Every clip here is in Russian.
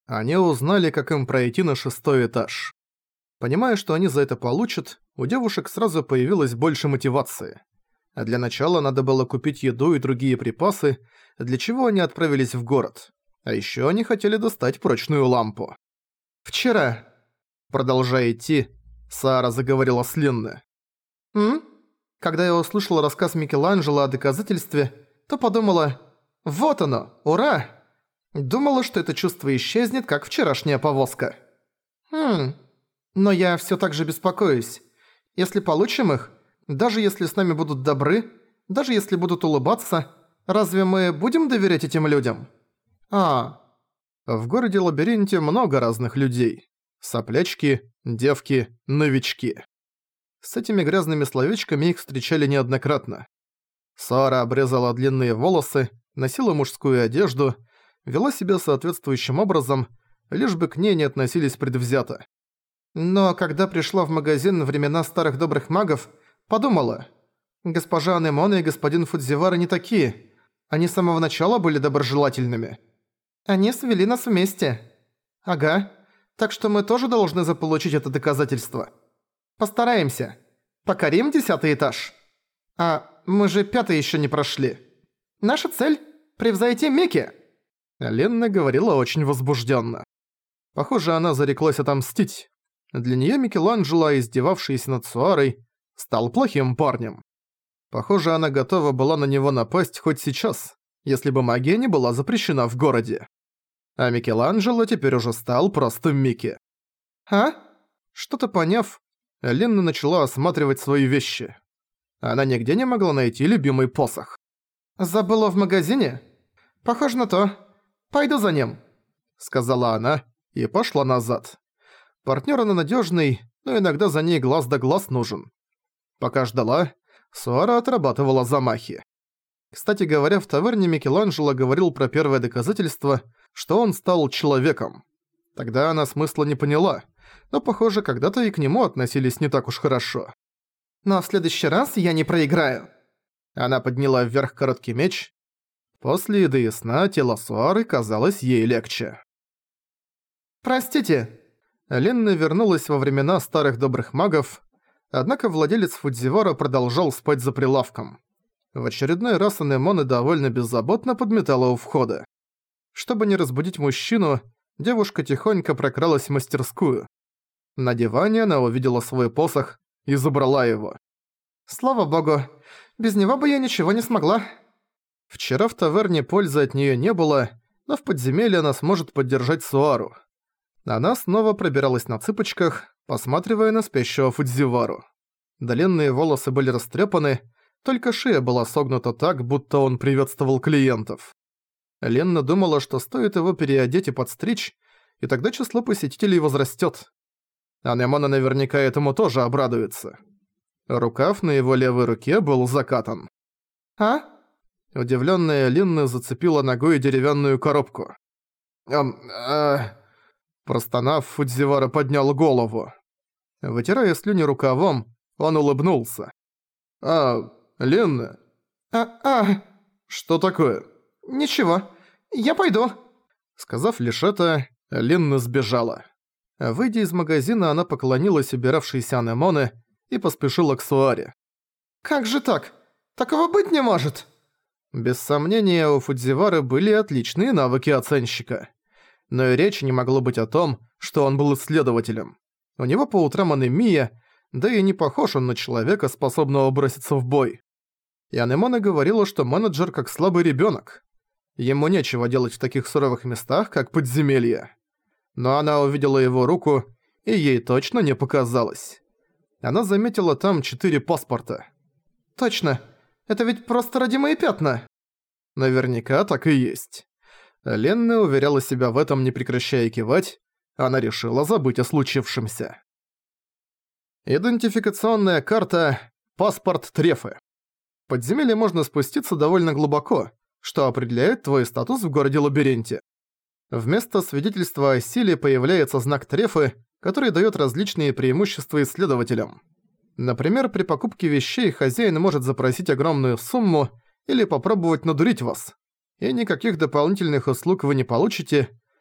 Они узнали, как им пройти на 6-й этаж. Понимая, что они за это получат, у девушек сразу появилось больше мотивации. А для начала надо было купить еду и другие припасы, для чего они отправились в город. А ещё они хотели достать прочную лампу. «Вчера», продолжая идти, Саара заговорила с Линны. Когда я услышала рассказ Микеланджело о доказательстве, то подумала: «Вот оно, ура!» Думала, что это чувство исчезнет, как вчерашняя повозка. Но я всё так же беспокоюсь. Если получим их, даже если с нами будут добры, даже если будут улыбаться, разве мы будем доверять этим людям? В городе-лабиринте много разных людей. Соплячки, девки, новички. С этими грязными словечками их встречали неоднократно. Саара обрезала длинные волосы, носила мужскую одежду, вела себя соответствующим образом, лишь бы к ней не относились предвзято. Но когда пришла в магазин времена старых добрых магов, подумала: госпожа Анемона и господин Фудзивара не такие. Они с самого начала были доброжелательными. Они свели нас вместе. Ага. Так что мы тоже должны заполучить это доказательство. Постараемся. Покорим 10-й этаж. Мы же 5-й ещё не прошли. Наша цель – превзойти Микки. Ленна говорила очень возбуждённо. Похоже, она зареклась отомстить. Для неё Микеланджело, издевавшийся над Суарой, стал плохим парнем. Похоже, она готова была на него напасть хоть сейчас, если бы магия не была запрещена в городе. А Микеланджело теперь уже стал просто Микки. Что-то поняв, Ленна начала осматривать свои вещи. Она нигде не могла найти любимый посох. «Забыла в магазине? Похоже на то. Пойду за ним», — сказала она и пошла назад. Партнёр она надёжный, но иногда за ней глаз да глаз нужен. Пока ждала, Суара отрабатывала замахи. Кстати говоря, в таверне Микеланджело говорил про первое доказательство, что он стал человеком. Тогда она смысла не поняла, но, похоже, когда-то и к нему относились не так уж хорошо. «Но в следующий раз я не проиграю». Она подняла вверх короткий меч. После еды и сна тело Суары казалось ей легче. «Простите». Ленна вернулась во времена старых добрых магов, однако владелец Фудзивара продолжал спать за прилавком. В очередной раз Анемона довольно беззаботно подметала у входа. Чтобы не разбудить мужчину, девушка тихонько прокралась в мастерскую. На диване она увидела свой посох и забрала его. «Слава богу, без него бы я ничего не смогла». Вчера в таверне пользы от неё не было, но в подземелье она сможет поддержать Суару. Она снова пробиралась на цыпочках, посматривая на спящего Фудзивару. Длинные волосы были растрепаны, только шея была согнута так, будто он приветствовал клиентов. Ленна думала, что стоит его переодеть и подстричь, и тогда число посетителей возрастёт. Анемона наверняка этому тоже обрадуется. Рукав на его левой руке был закатан. Удивлённая Линна зацепила ногой деревянную коробку. Простонав, Фудзивара поднял голову. Вытирая слюни рукавом, он улыбнулся. Линна? Что такое? Ничего, я пойду. Сказав лишь это, Линна сбежала. Выйдя из магазина, она поклонилась убиравшейся Анемоне и поспешила к Суаре. «Как же так? Такого быть не может!» Без сомнения, у Фудзивары были отличные навыки оценщика. Но и речи не могло быть о том, что он был исследователем. У него по утрам анемия, да и не похож он на человека, способного броситься в бой. И Анемона говорила, что менеджер как слабый ребёнок. Ему нечего делать в таких суровых местах, как подземелье. Но она увидела его руку, и ей точно не показалось. Она заметила там 4 паспорта. «Точно, это ведь просто родимые пятна!» Наверняка так и есть. Ленна уверяла себя в этом, не прекращая кивать. Она решила забыть о случившемся. Идентификационная карта «Паспорт Трефы». В подземелье можно спуститься довольно глубоко, что определяет твой статус в городе-лабиринте. Вместо свидетельства о силе появляется знак Трефы, который даёт различные преимущества исследователям. Например, при покупке вещей хозяин может запросить огромную сумму или попробовать надурить вас. И никаких дополнительных услуг вы не получите,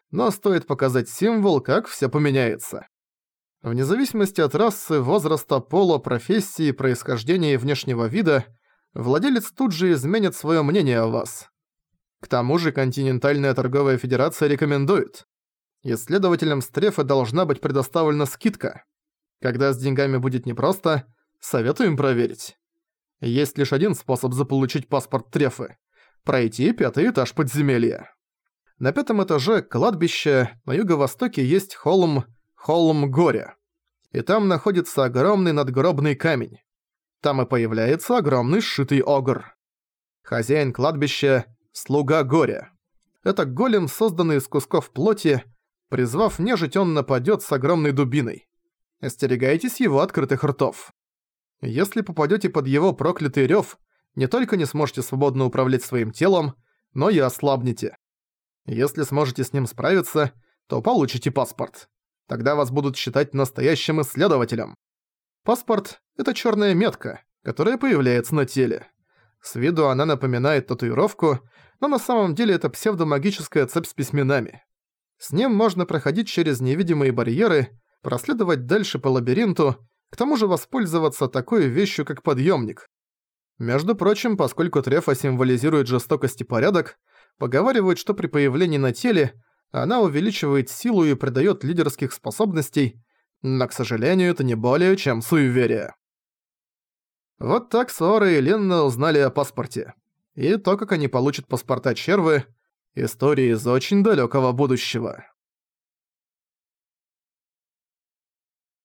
но стоит показать символ, как всё поменяется. Вне зависимости от расы, возраста, пола, профессии, происхождения и внешнего вида, владелец тут же изменит своё мнение о вас. К тому же Континентальная торговая федерация рекомендует. Исследователям Стрефы должна быть предоставлена скидка. Когда с деньгами будет непросто, советуем проверить. Есть лишь один способ заполучить паспорт Трефы – пройти 5-й этаж подземелья. На 5-м этаже кладбище, на юго-востоке есть холм горя. И там находится огромный надгробный камень. Там и появляется огромный сшитый огр. Хозяин кладбища – слуга горя. Это голем, созданный из кусков плоти. Призвав нежить, он нападёт с огромной дубиной. Остерегайтесь его открытых ртов. Если попадёте под его проклятый рёв, не только не сможете свободно управлять своим телом, но и ослабнете. Если сможете с ним справиться, то получите паспорт. Тогда вас будут считать настоящим исследователем. Паспорт – это чёрная метка, которая появляется на теле. С виду она напоминает татуировку, но на самом деле это псевдомагическая цепь с письменами. С ним можно проходить через невидимые барьеры, проследовать дальше по лабиринту, к тому же воспользоваться такой вещью, как подъемник. Между прочим, поскольку Трефа символизирует жестокость и порядок, поговаривают, что при появлении на теле она увеличивает силу и придает лидерских способностей, но, к сожалению, это не более чем суеверие. Вот так Сора и Ленна узнали о паспорте. И то, как они получат паспорта червы, история из очень далекого будущего.